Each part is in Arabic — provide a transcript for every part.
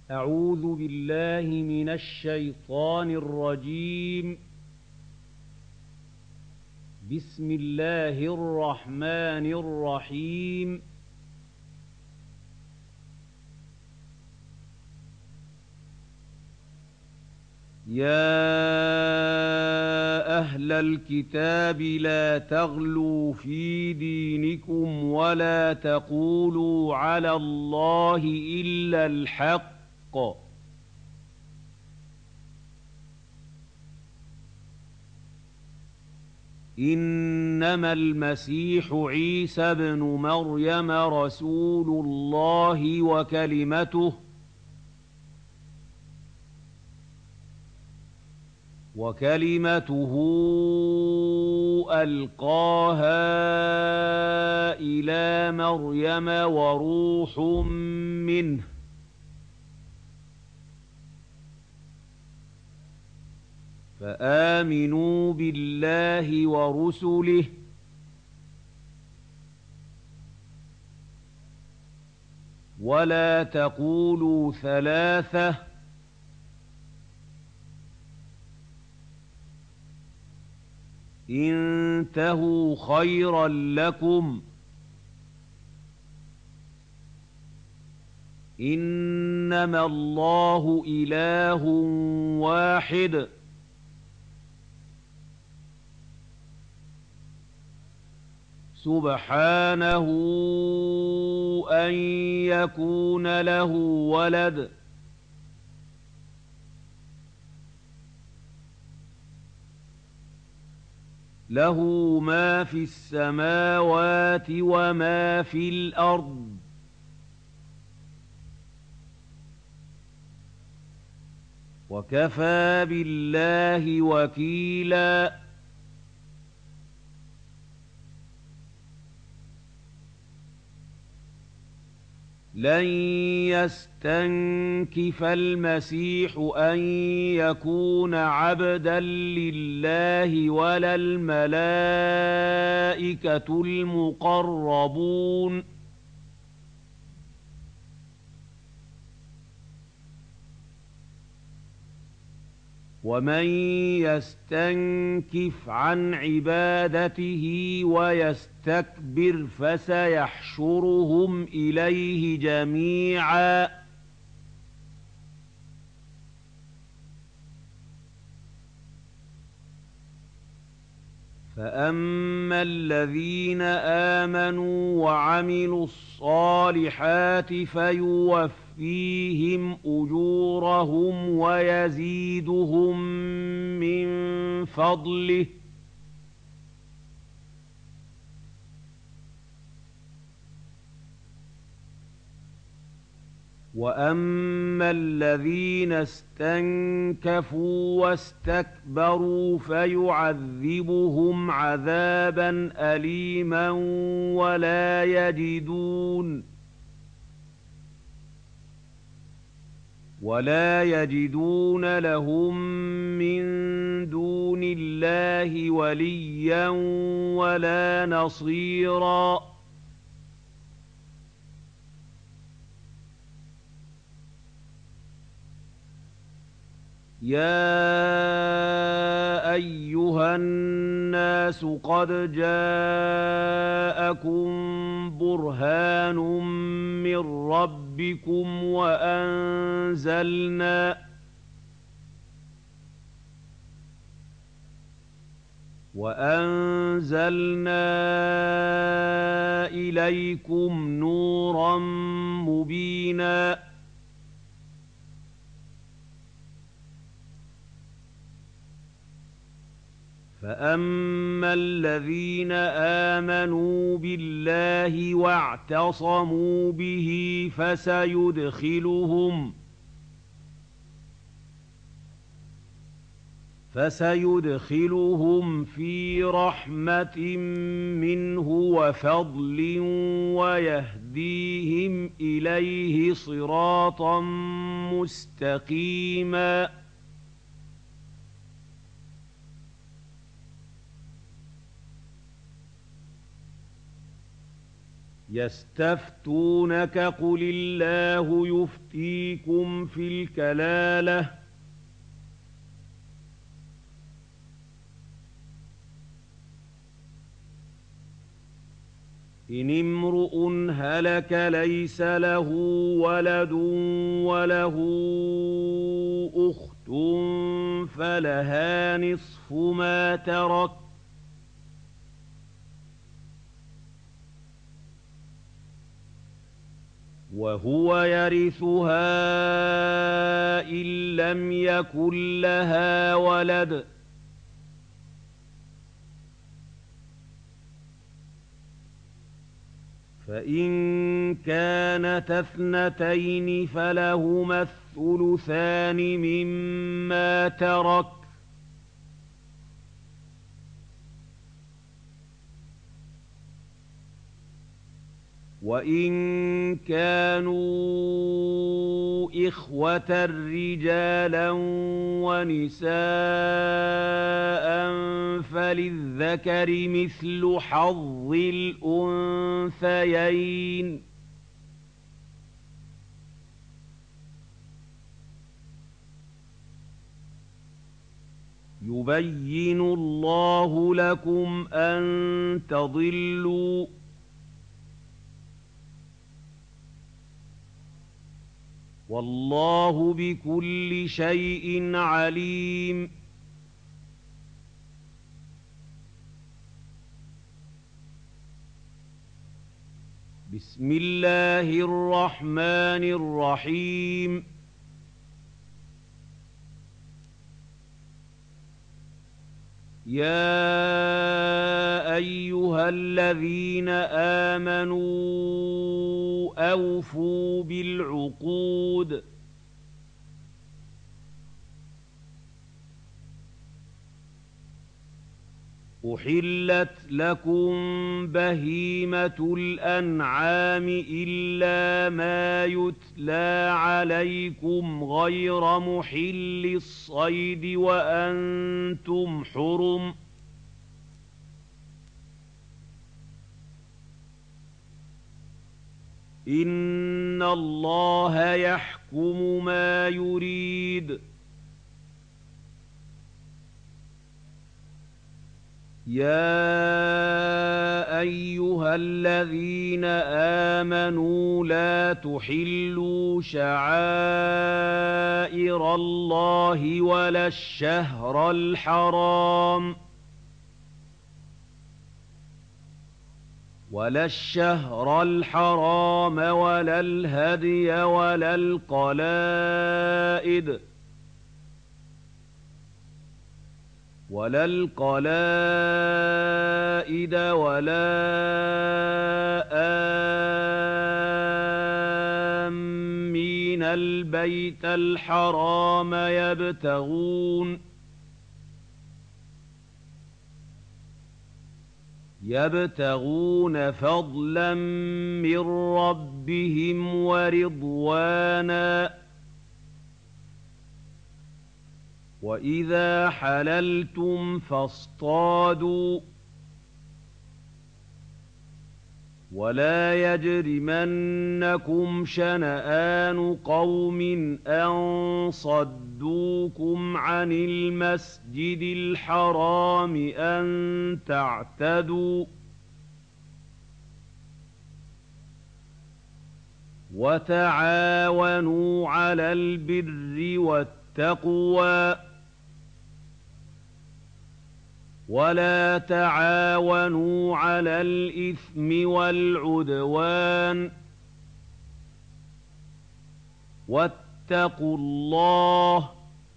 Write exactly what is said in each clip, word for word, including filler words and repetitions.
أعوذ بالله من الشيطان الرجيم. بسم الله الرحمن الرحيم. يا أهل الكتاب لا تغلوا في دينكم ولا تقولوا على الله إلا الحق، إنما المسيح عيسى ابن مريم رسول الله وكلمته وكلمته ألقاها إلى مريم وروح منه، فآمنوا بالله ورسله ولا تقولوا ثلاثة، انتهوا خيرا لكم، إنما الله إله واحد سبحانه أن يكون له ولد، له ما في السماوات وما في الأرض، وكفى بالله وكيلا. لن يستنكف المسيح أن يكون عبدا لله ولا الملائكة المقربون، ومن يستنكف عن عبادته ويستكبر فسيحشرهم إليه جميعا. فأما الذين آمنوا وعملوا الصالحات فيوفيهم أجورهم ويزيدهم من فضله، وأما الذين استنكفوا واستكبروا فيعذبهم عذابا أليما ولا يجدون ولا يجدون لهم من دون الله وليا ولا نصيرا. يا أيها الناس قد جاءكم برهان من ربكم وأنزلنا وأنزلنا إليكم نورا مبينا. فأما الذين آمنوا بالله واعتصموا به فسيدخلهم فسيدخلهم في رحمة منه وفضل ويهديهم إليه صراطا مستقيما. يستفتونك قل الله يفتيكم في الكلالة إن امرؤ هلك ليس له ولد وله أخت فلها نصف ما ترك وهو يرثها إن لم يكن لها ولد فإن كانتا اثنتين فلهما الثلثان مما ترك وإن كانوا إخوة رجالا ونساء فللذكر مثل حظ الأنثيين يبين الله لكم أن تضلوا والله بكل شيء عليم بسم الله الرحمن الرحيم يا أيها الذين آمنوا أوفوا بالعقود أحلت لكم بهيمة الأنعام إلا ما يتلى عليكم غير محل الصيد وأنتم حرم إن الله يحكم ما يريد يا أيها الذين آمنوا لا تحلوا شعائر الله ولا الشهر الحرام ولا الشهر الحرام ولا الهدي ولا القلائد ولا القلائد ولا آمين البيت الحرام يبتغون يبتغون فضلا من ربهم ورضوانا وإذا حللتم فاصطادوا ولا يجرمنكم شنآن قوم أن صدوكم عن المسجد الحرام أن تعتدوا وتعاونوا على البر والتقوى ولا تعاونوا على الإثم والعدوان واتقوا الله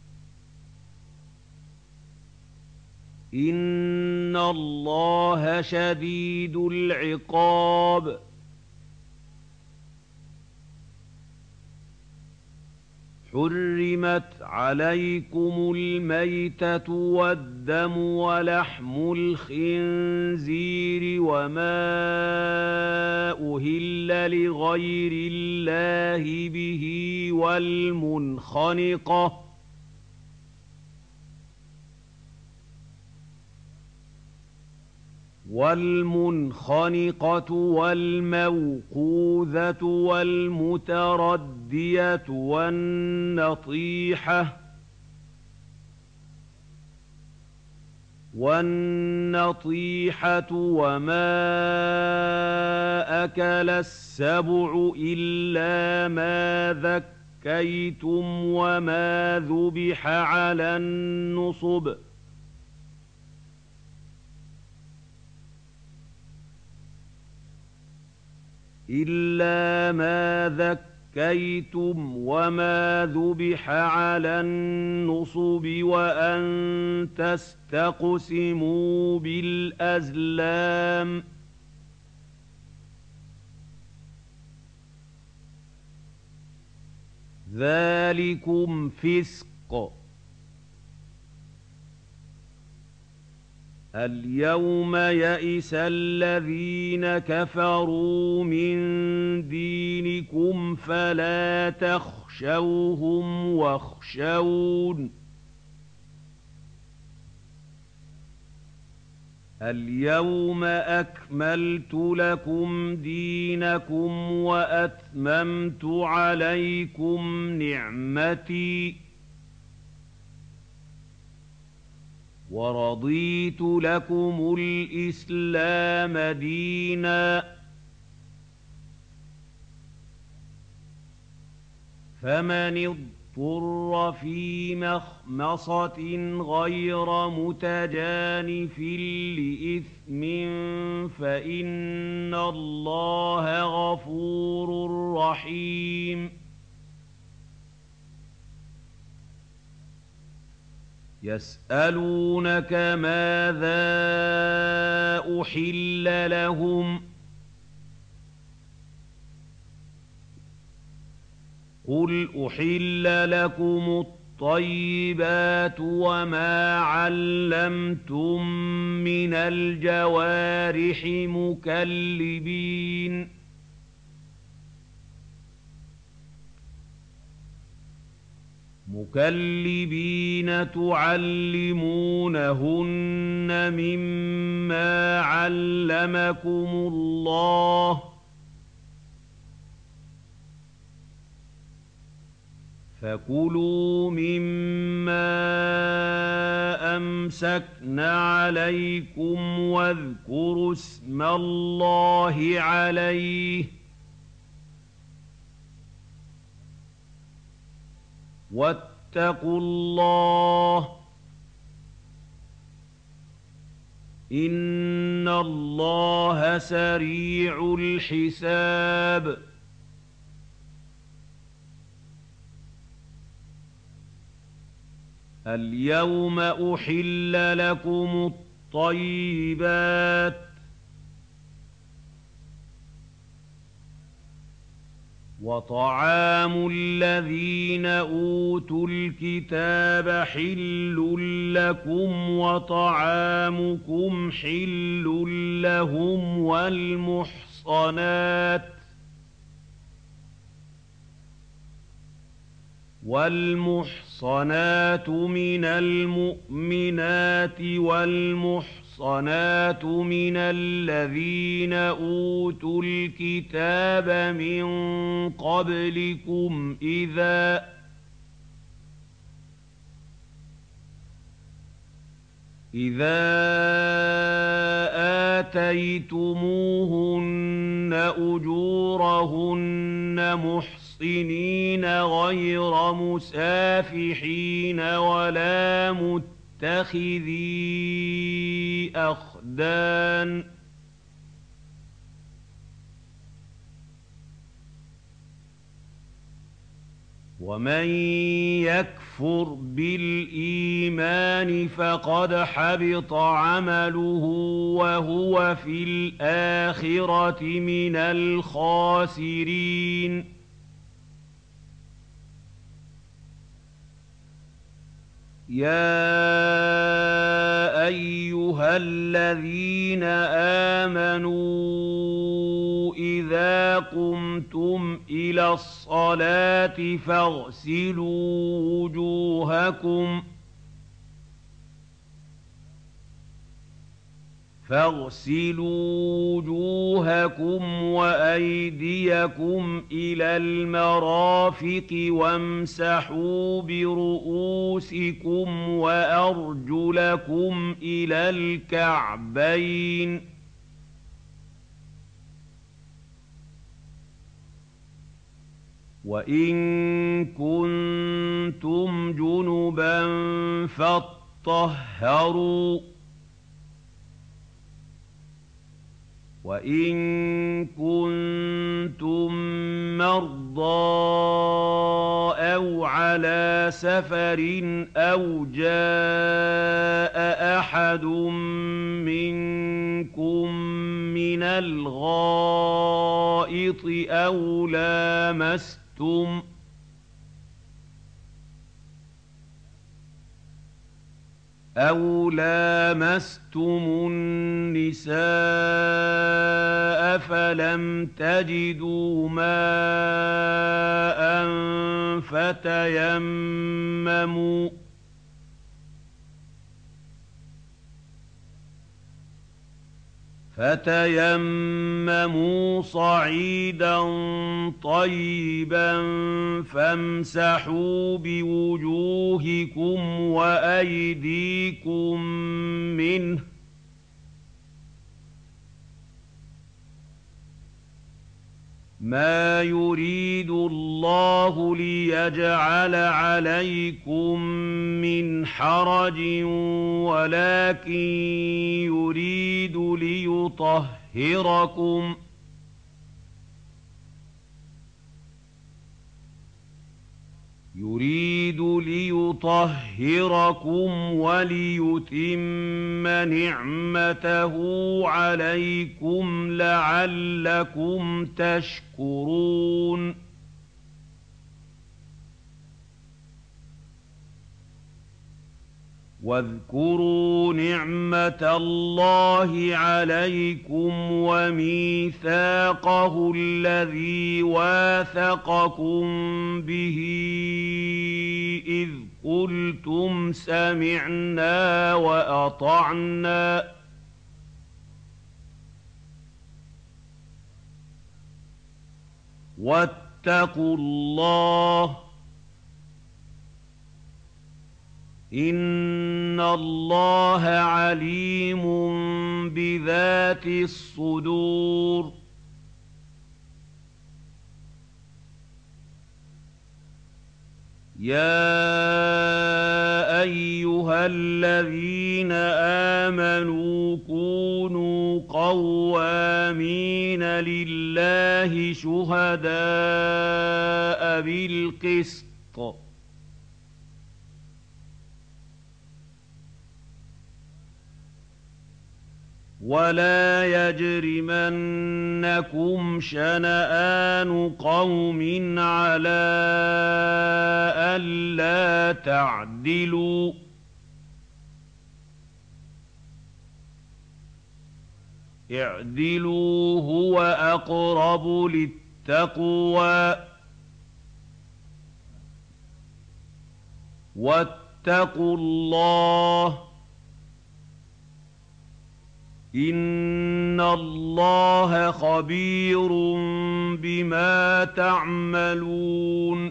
إن الله شديد العقاب حرمت عليكم الميتة والدم ولحم الخنزير وما أهل لغير الله به والمنخنقة وَالْمُنْخَنِقَةُ وَالْمَوْقُوذَةُ وَالْمُتَرَدِّيَةُ وَالنَّطِيحَةُ وَالنَّطِيحَةُ وَمَا أَكَلَ السَّبُعُ إِلَّا مَا ذَكَّيْتُمْ وَمَا ذُبِحَ عَلَى النُّصُبِ إِلَّا مَا ذَكَّيْتُمْ وَمَا ذُبِحَ عَلَى النُّصُبِ وَأَن تَسْتَقْسِمُوا بِالْأَزْلَامِ ۚ ذَٰلِكُمْ فِسْقٌ ۗ الْيَوْمَ يَئِسَ الَّذِينَ كَفَرُوا مِن دِينِكُمْ فَلَا تَخْشَوْهُمْ وَاخْشَوْنِ ۚ الْيَوْمَ أَكْمَلْتُ لَكُمْ دِينَكُمْ وَأَتْمَمْتُ عَلَيْكُمْ نِعْمَتِي وَرَضِيتُ لَكُمُ الْإِسْلَامَ دِينًا ۚ فَمَنِ اضْطُرَّ فِي مَخْمَصَةٍ غَيْرَ مُتَجَانِفٍ لِّإِثْمٍ فَإِنَّ اللَّهَ غَفُورٌ رَّحِيمٌ. يَسْأَلُونَكَ مَاذَا أُحِلَّ لَهُمْ ۖ قُلْ أُحِلَّ لَكُمُ الطَّيِّبَاتُ وَمَا عَلَّمْتُم مِّنَ الْجَوَارِحِ مُكَلِّبِينَ مُكَلِّبِينَ تُعَلِّمُونَهُنَّ مِمَّا عَلَّمَكُمُ اللَّهُ ۖ فَكُلُوا مِمَّا أَمْسَكْنَ عَلَيْكُمْ وَاذْكُرُوا اسْمَ اللَّهِ عَلَيْهِ ۖ وَاتَّقُوا اللَّهَ ۚ إِنَّ اللَّهَ سَرِيعُ الْحِسَابِ. الْيَوْمَ أُحِلَّ لَكُمُ الطَّيِّبَاتُ ۖ وَطَعَامُ الَّذِينَ أُوتُوا الْكِتَابَ حِلٌّ لَّكُمْ وَطَعَامُكُمْ حِلٌّ لَّهُمْ وَالْمُحْصَنَاتُ وَالْمُحْصَنَاتُ مِنَ الْمُؤْمِنَاتِ وَالْمُحْصَنَاتُ مِنَ الَّذِينَ أُوتُوا الْكِتَابَ مِن قَبْلِكُمْ إِذَا إِذَا آتَيْتُمُوهُنَّ أُجُورَهُنَّ مُحْصِنِينَ غَيْرَ مُسَافِحِينَ وَلَا مُتَّخِذِي أَخْدَانٍ ۗ وَمَن يَكْفُرْ بِالْإِيمَانِ فَقَدْ حَبِطَ عَمَلُهُ وَهُوَ فِي الْآخِرَةِ مِنَ الْخَاسِرِينَ. يَا أَيُّهَا الَّذِينَ آمَنُوا إِذَا قُمْتُمْ إِلَى الصَّلَاةِ فَاغْسِلُوا وُجُوهَكُمْ فاغسلوا وجوهكم وأيديكم إلى المرافق وامسحوا برؤوسكم وأرجلكم إلى الكعبين وإن كنتم جنبا فاطهروا وإن كنتم مرضى أو على سفر أو جاء أحد منكم من الغائط أو لامستم أَوْ لَامَسْتُمُ النِّسَاءَ فَلَمْ تَجِدُوا مَاءً فَتَيَمَّمُوا فَتَيَمَّمُوا صَعِيدًا طَيِّبًا فَامْسَحُوا بِوُجُوهِكُمْ وَأَيْدِيكُم مِّنْهُ ۚ مَا يُرِيدُ اللَّهُ لِيَجْعَلَ عَلَيْكُم مِّنْ حَرَجٍ وَلَٰكِن يُرِيدُ لِيُطَهِّرَكُمْ يُرِيدُ لِيُطَهِّرَكُمْ وَلِيُتِمَّ نِعْمَتَهُ عَلَيْكُمْ لَعَلَّكُمْ تَشْكُرُونَ وَاذْكُرُوا نِعْمَةَ اللَّهِ عَلَيْكُمْ وَمِيثَاقَهُ الَّذِي وَاثَقَكُم بِهِ إِذْ قُلْتُمْ سَمِعْنَا وَأَطَعْنَا ۖ وَاتَّقُوا اللَّهَ ۚ إِنَّ اللَّهَ عَلِيمٌ بِذَاتِ الصُّدُورِ يَا أَيُّهَا الَّذِينَ آمَنُوا كُونُوا قَوَّامِينَ لِلَّهِ شُهَدَاءَ بِالْقِسْطِ ۖ وَلَا يَجْرِمَنَّكُمْ شَنَآنُ قَوْمٍ عَلَىٰ أَلَّا تَعْدِلُوا ۚ اعْدِلُوا هُوَ أَقْرَبُ لِلتَّقْوَىٰ ۖ وَاتَّقُوا اللَّهَ ۚ إِنَّ اللَّهَ خَبِيرٌ بِمَا تَعْمَلُونَ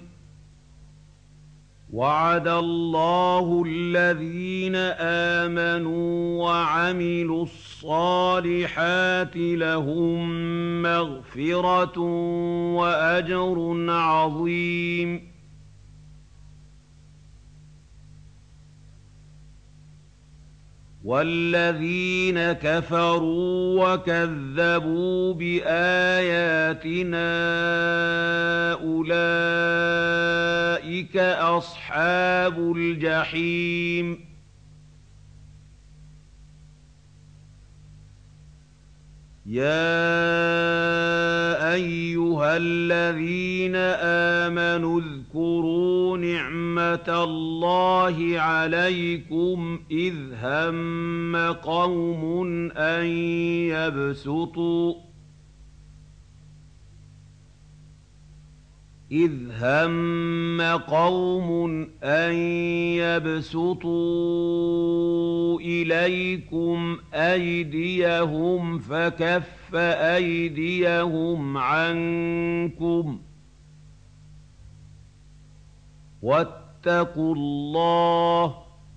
وَعَدَ اللَّهُ الَّذِينَ آمَنُوا وَعَمِلُوا الصَّالِحَاتِ لَهُم مَّغْفِرَةٌ وَأَجْرٌ عَظِيمٌ وَالَّذِينَ كَفَرُوا وَكَذَّبُوا بِآيَاتِنَا أُولَٰئِكَ أَصْحَابُ الْجَحِيمِ يَا أَيُّهَا الَّذِينَ آمَنُوا اذْكُرُوا نِعْمَةَ اللَّهِ عَلَيْكُمْ إِذْ هَمَّ قَوْمٌ أَن يَبْسُطُوا إذ هَمَّ قَوْمٌ أَن يَبْسُطُوا إِلَيْكُمْ أَيْدِيَهُمْ فَكَفَّ أَيْدِيَهُمْ عَنكُمْ ۖ وَاتَّقُوا اللَّهَ ۚ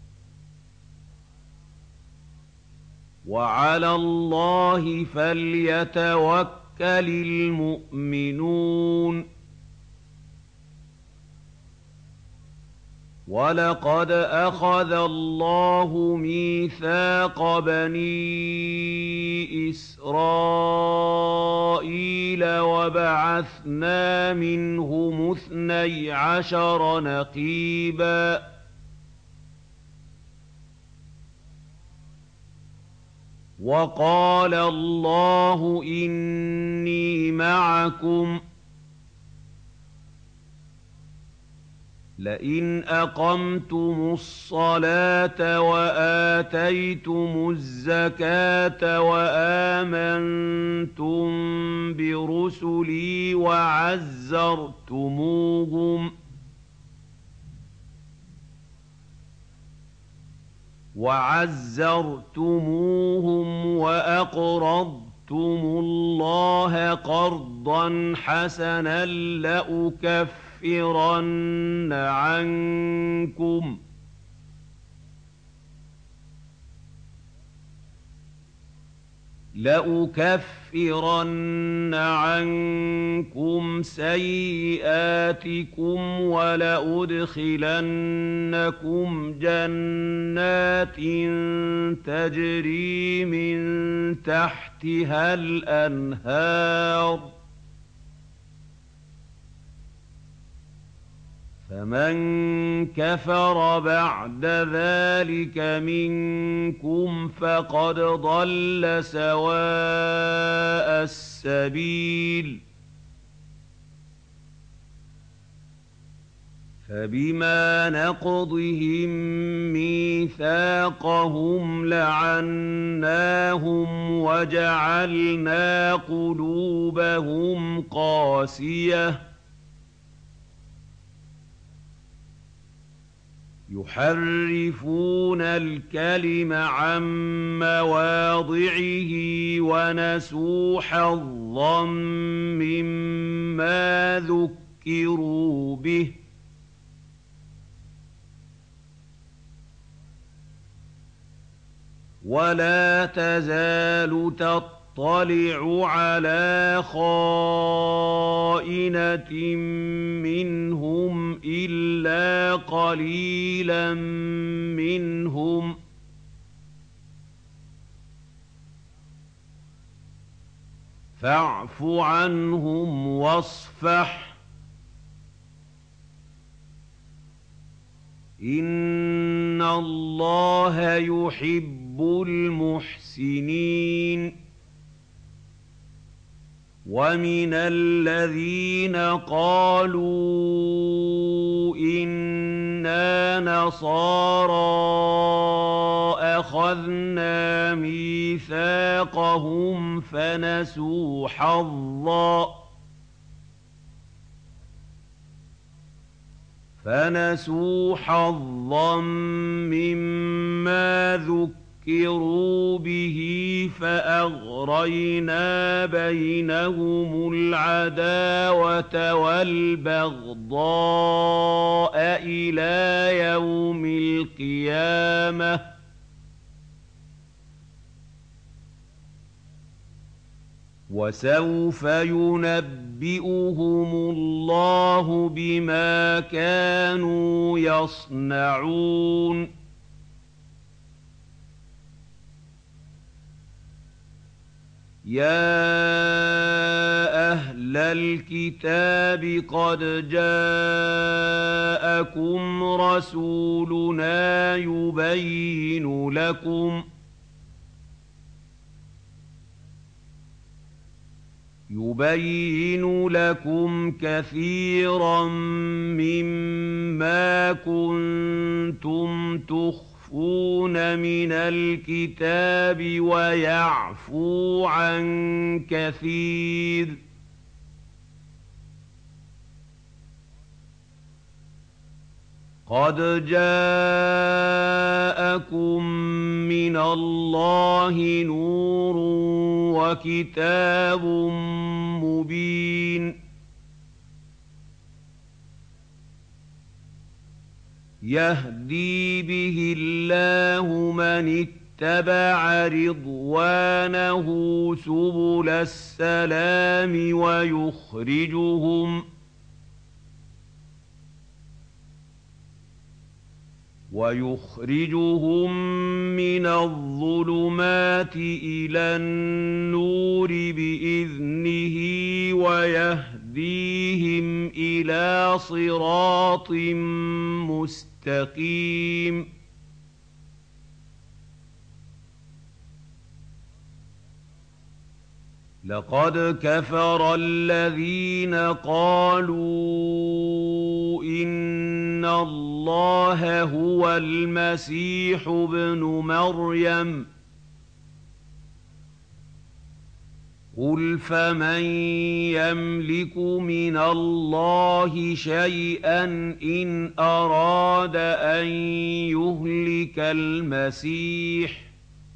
وَعَلَى اللَّهِ فَلْيَتَوَكَّلِ الْمُؤْمِنُونَ. وَلَقَدْ أَخَذَ اللَّهُ مِيثَاقَ بَنِي إِسْرَائِيلَ وَبَعَثْنَا مِنْهُمُ اثْنَيْ عَشَرَ نَقِيبًا ۖ وَقَالَ اللَّهُ إِنِّي مَعَكُمْ ۖ لئن أقمتم الصلاة وآتيتم الزكاة وآمنتم برسلي وعزرتموهم وعزرتموهم وأقرضتم الله قرضا حسنا لأكفرن عنكم لأكفرن عنكم سيئاتكم ولأدخلنكم جنات تجري من تحتها الأنهار، فمن كفر بعد ذلك منكم فقد ضل سواء السبيل. فبما نقضهم ميثاقهم لعناهم وجعلنا قلوبهم قاسية يحرفون الكلم عن مواضعه ونسوا حظا مما ذكروا به، ولا تزال تطلع على خائنة منهم إلا قليلا منهم، فاعف عنهم واصفح، إن الله يحب المحسنين. ومن الذين قالوا إنا نصارى أخذنا ميثاقهم فنسوا حظا فنسوا حظا مما ذكروا به فأغرينا بينهم العداوة والبغضاء إلى يوم القيامة، وسوف ينبئهم الله بما كانوا يصنعون. يا أهل الكتاب قد جاءكم رسولنا يبين لكم يبين لكم كثيرا مما كنتم تخفون من الكتاب ويعفو عن كثير، قَدْ جَاءَكُم مِّنَ اللَّهِ نُورٌ وَكِتَابٌ مُّبِينٌ يَهْدِي بِهِ اللَّهُ مَنِ اتَّبَعَ رِضْوَانَهُ سُبُلَ السَّلَامِ وَيُخْرِجُهُمْ وَيُخْرِجُهُم مِّنَ الظُّلُمَاتِ إِلَى النُّورِ بِإِذْنِهِ وَيَهْدِيهِمْ إِلَىٰ صِرَاطٍ مُّسْتَقِيمٍ لَقَدْ كَفَرَ الَّذِينَ قَالُوا إِنَّ اللَّهَ هُوَ الْمَسِيحُ ابْنُ مَرْيَمَ ۚ قُلْ فَمَن يَمْلِكُ مِنَ اللَّهِ شَيْئًا إِنْ أَرَادَ أَن يُهْلِكَ الْمَسِيحَ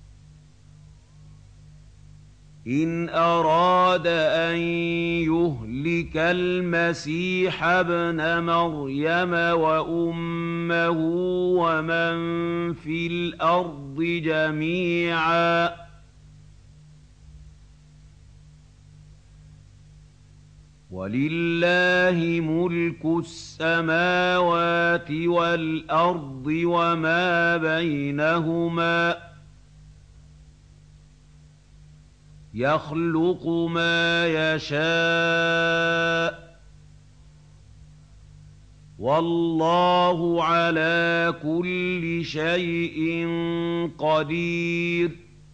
إِنْ أَرَادَ أَن يُهْلِكَ الْمَسِيحَ ابْنَ مَرْيَمَ وَأُمَّهُ وَمَن فِي الْأَرْضِ جَمِيعًا ۗ وَلِلَّهِ مُلْكُ السَّمَاوَاتِ وَالْأَرْضِ وَمَا بَيْنَهُمَا ۚ يَخْلُقُ مَا يَشَاءُ ۚ وَاللَّهُ عَلَىٰ كُلِّ شَيْءٍ قَدِيرٌ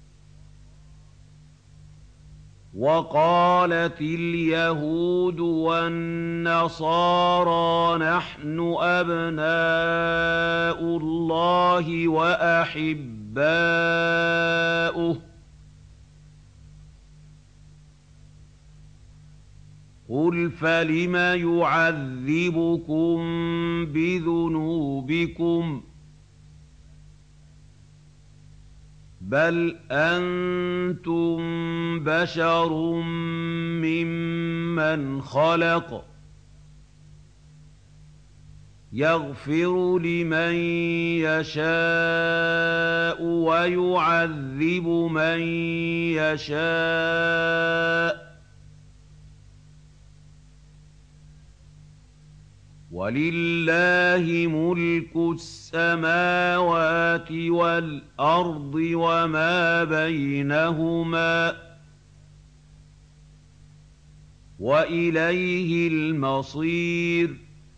وَقَالَتِ الْيَهُودُ وَالنَّصَارَىٰ نَحْنُ أَبْنَاءُ اللَّهِ وَأَحِبَّاؤُهُ ۚ قُلْ فَلِمَ يُعَذِّبُكُم بِذُنُوبِكُم ۖ بَلْ أَنتُم بَشَرٌ مِّمَّنْ خَلَقَ ۚ يَغْفِرُ لِمَن يَشَاءُ وَيُعَذِّبُ مَن يَشَاءُ ۚ وَلِلَّهِ مُلْكُ السَّمَاوَاتِ وَالْأَرْضِ وَمَا بَيْنَهُمَا ۚ وَإِلَيْهِ الْمَصِيرُ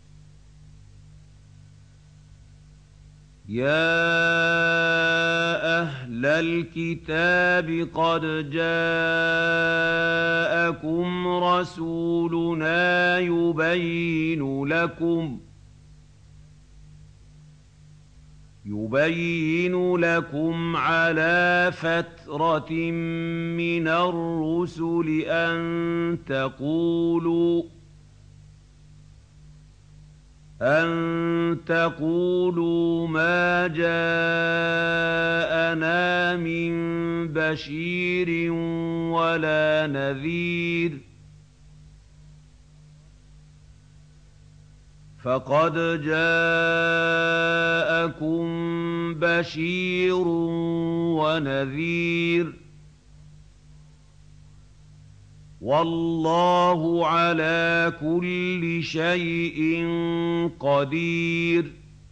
يَا أَهْلَ الْكِتَابِ قَدْ جَاءَكُمْ رَسُولُنَا يُبَيِّنُ لَكُمْ يُبَيِّنُ لَكُمْ عَلَىٰ فَتْرَةٍ مِّنَ الرُّسُلِ أَن تَقُولُوا أَن تَقُولُوا مَا جَاءَنَا مِن بَشِيرٍ وَلَا نَذِيرٍ ۖ فَقَدْ جَاءَكُم بَشِيرٌ وَنَذِيرٌ ۗ وَاللَّهُ عَلَىٰ كُلِّ شَيْءٍ قَدِيرٌ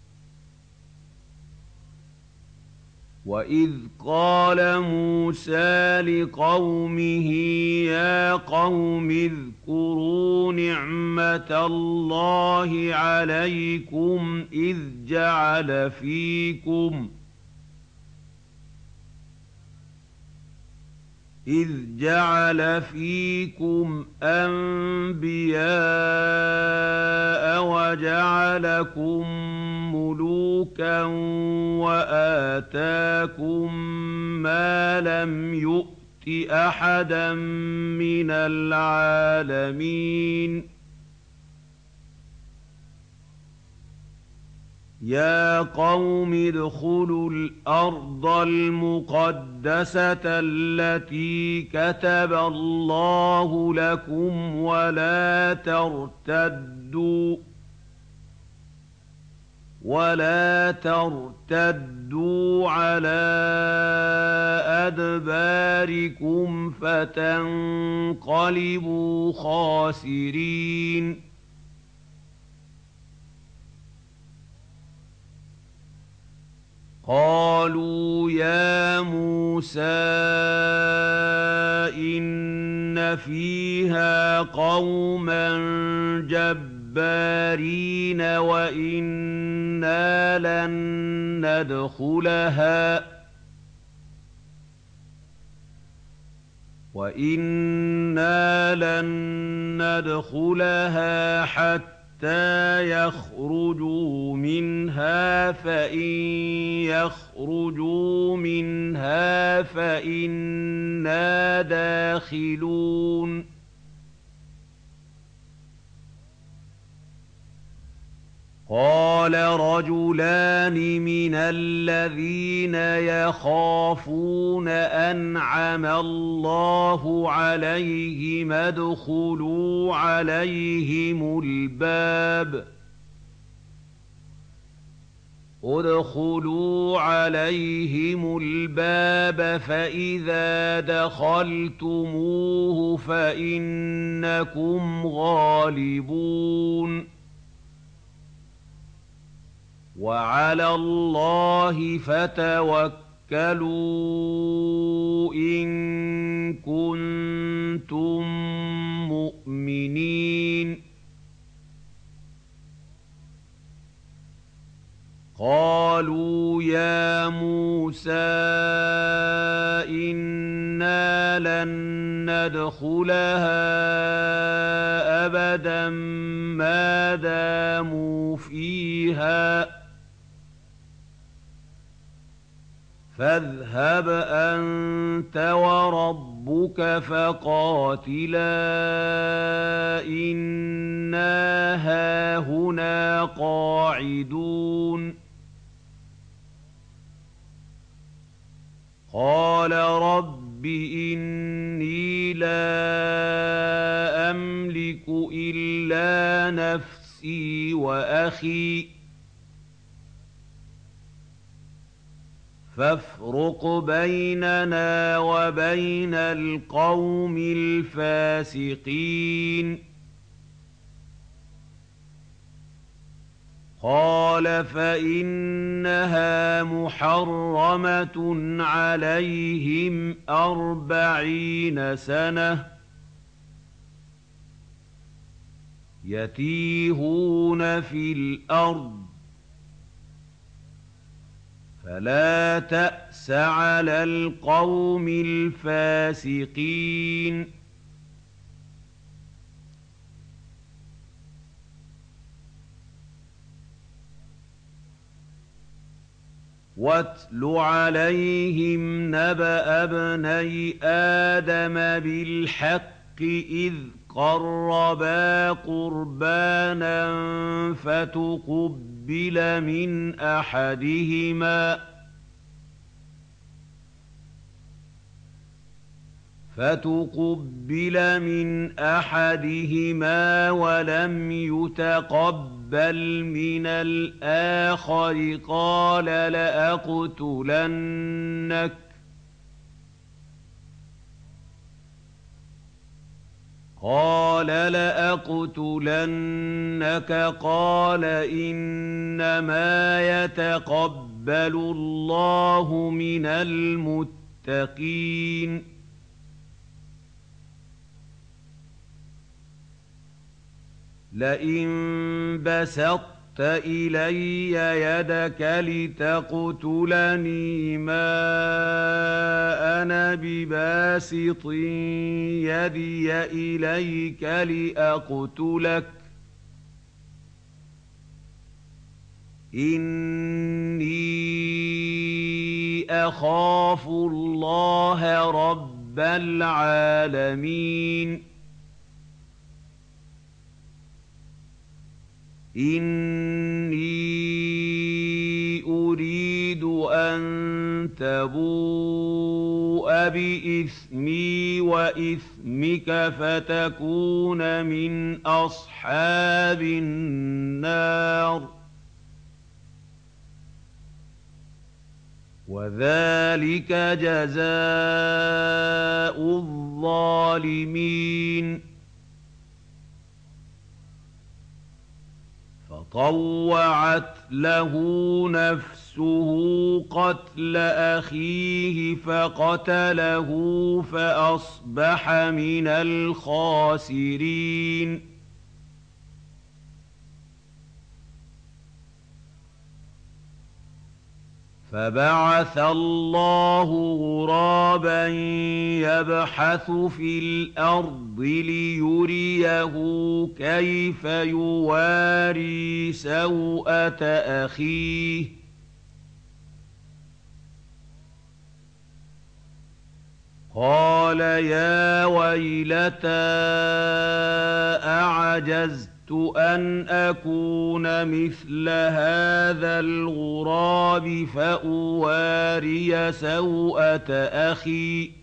وَإِذْ قَالَ مُوسَىٰ لِقَوْمِهِ يَا قَوْمِ اذْكُرُوا نِعْمَةَ اللَّهِ عَلَيْكُمْ إِذْ جَعَلَ فِيكُمْ إِذْ جَعَلَ فِيكُمْ أَنبِيَاءَ وَجَعَلَكُم مُّلُوكًا وَآتَاكُم مَّا لَمْ يُؤْتِ أَحَدًا مِّنَ الْعَالَمِينَ يَا قَوْمِ ادْخُلُوا الْأَرْضَ الْمُقَدَّسَةَ الَّتِي كَتَبَ اللَّهُ لَكُمْ وَلَا تَرْتَدُّوا وَلَا تَرْتَدُّوا عَلَىٰ أَدْبَارِكُمْ فَتَنقَلِبُوا خَاسِرِينَ قَالُوا يَا مُوسَىٰ إِنَّ فِيهَا قَوْمًا جَبَّارِينَ وَإِنَّا لَن نَّدْخُلَهَا وَإِنَّا لَن نَّدْخُلَهَا حَتَّىٰ يَخْرُجُوا مِنْهَا فَإِن يَخْرُجُوا مِنْهَا فَإِنَّا دَاخِلُونَ قَالَ رَجُلَانِ مِنَ الَّذِينَ يَخَافُونَ أَنْعَمَ اللَّهُ عَلَيْهِمْ ادْخُلُوا عَلَيْهِمُ الْبَابَ ادْخُلُوا عَلَيْهِمُ الْبَابَ فَإِذَا دَخَلْتُمُوهُ فَإِنَّكُمْ غَالِبُونَ وَعَلَى اللَّهِ فَتَوَكَّلُوا إِن كُنتُم مُّؤْمِنِينَ قَالُوا يَا مُوسَىٰ إِنَّا لَن نَّدْخُلَهَا أَبَدًا مَّا دَامُوا فِيهَا فَاذْهَبْ أَنتَ وَرَبُّكَ فَقَاتِلَا إِنَّا هَاهُنَا قَاعِدُونَ قَالَ رَبِّ إِنِّي لَا أَمْلِكُ إِلَّا نَفْسِي وَأَخِي فَافْرُقْ بَيْنَنَا وَبَيْنَ الْقَوْمِ الْفَاسِقِينَ قَالَ فَإِنَّهَا مُحَرَّمَةٌ عَلَيْهِمْ أَرْبَعِينَ سَنَةً يَتِيهُونَ فِي الْأَرْضِ فَلَا تَأْسَ عَلَى الْقَوْمِ الْفَاسِقِينَ وَاتْلُ عَلَيْهِمْ نَبَأَ ابْنَيْ آدَمَ بِالْحَقِّ إِذْ قَرَّبَا قُرْبَانًا فَتُقُبِّلَ مِنْ أَحَدِهِمَا فَتُقُبِّلَ مِنْ أَحَدِهِمَا وَلَمْ يُتَقَبَّلْ مِنَ الْآخَرِ قَالَ لَأَقْتُلَنَّكَ قَالَ لَأَقْتُلَنَّكَ قَالَ إِنَّمَا يَتَقَبَّلُ اللَّهُ مِنَ الْمُتَّقِينَ لَئِن بَسَطتَ إِلَيَّ يَدَكَ لِتَقْتُلَنِي مَا أَنَا بِبَاسِطٍ يَدِيَ إِلَيْكَ لِأَقْتُلَكَ إِنِّي أَخَافُ اللَّهَ رَبَّ الْعَالَمِينَ إِنِّي أَخَافُ اللَّهَ رَبَّ الْعَالَمِينَ إِنِّي أَخَافُ اللَّهَ رَبَّ الْعَالَمِينَ إِنِّي أَخَافُ اللَّهَ رَبَّ الْعَالَمِينَ إِنِّي أَخَافُ اللَّهَ رَبَّ الْعَالَمِينَ إِنِّي تبوء بإثمي وإثمك فتكون من أصحاب النار وذلك جزاء الظالمين فطوعت له نفسه قتل أخيه فقتله فأصبح من الخاسرين فبعث الله غرابا يبحث في الأرض ليريه كيف يواري سوءة أخيه قال يا ويلتى أعجزت أن أكون مثل هذا الغراب فأواري سوءة أخي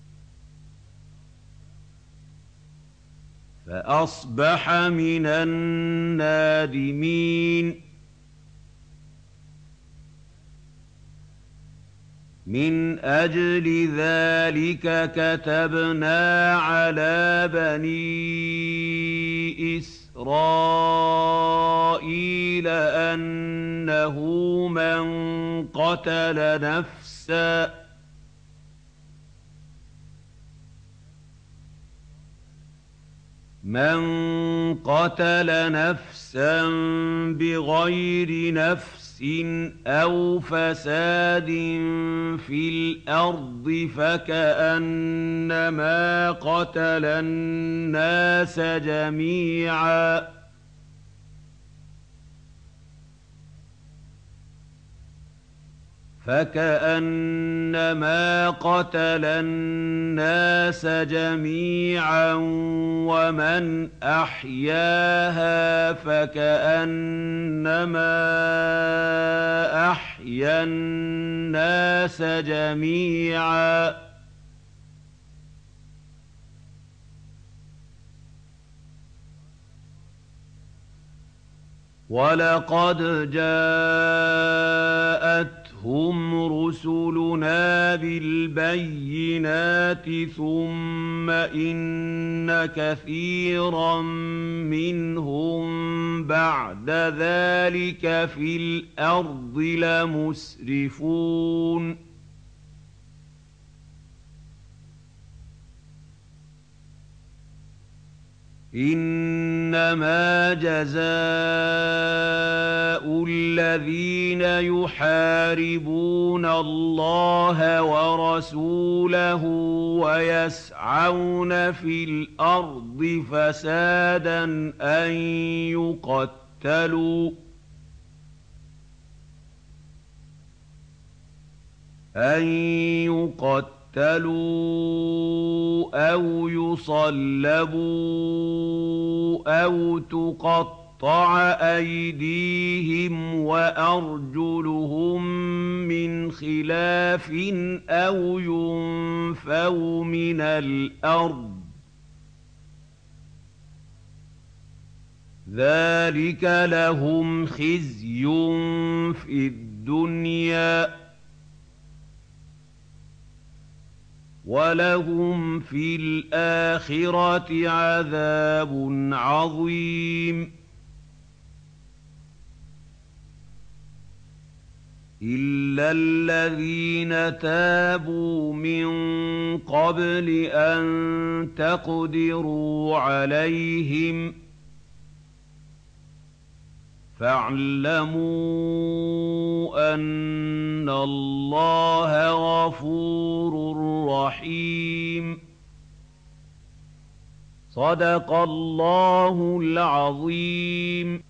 فأصبح من النادمين من أجل ذلك كتبنا على بني إسرائيل أنه من قتل نفسا من قتل نفسا بغير نفس أو فساد في الأرض فكأنما قتل الناس جميعا فكأنما قتل الناس جميعا ومن أحياها فكأنما أحيا الناس جميعا ولقد جاءت هم رسلنا بالبينات ثم إن كثيرا منهم بعد ذلك في الأرض لمسرفون إنما جزاء الذين يحاربون الله ورسوله ويسعون في الأرض فسادا أن يقتلوا أن يقتلوا اقتلوا أو يصلبوا أو تقطع أيديهم وأرجلهم من خلاف أو ينفوا من الأرض ذلك لهم خزي في الدنيا وَلَهُمْ فِي الْآخِرَةِ عَذَابٌ عَظِيمٌ إِلَّا الَّذِينَ تَابُوا مِن قَبْلِ أَن تَقْدِرُوا عَلَيْهِمْ فَاعْلَمُوا أَنَّ اللَّهَ غَفُورٌ رَّحِيمٌ صدق الله العظيم.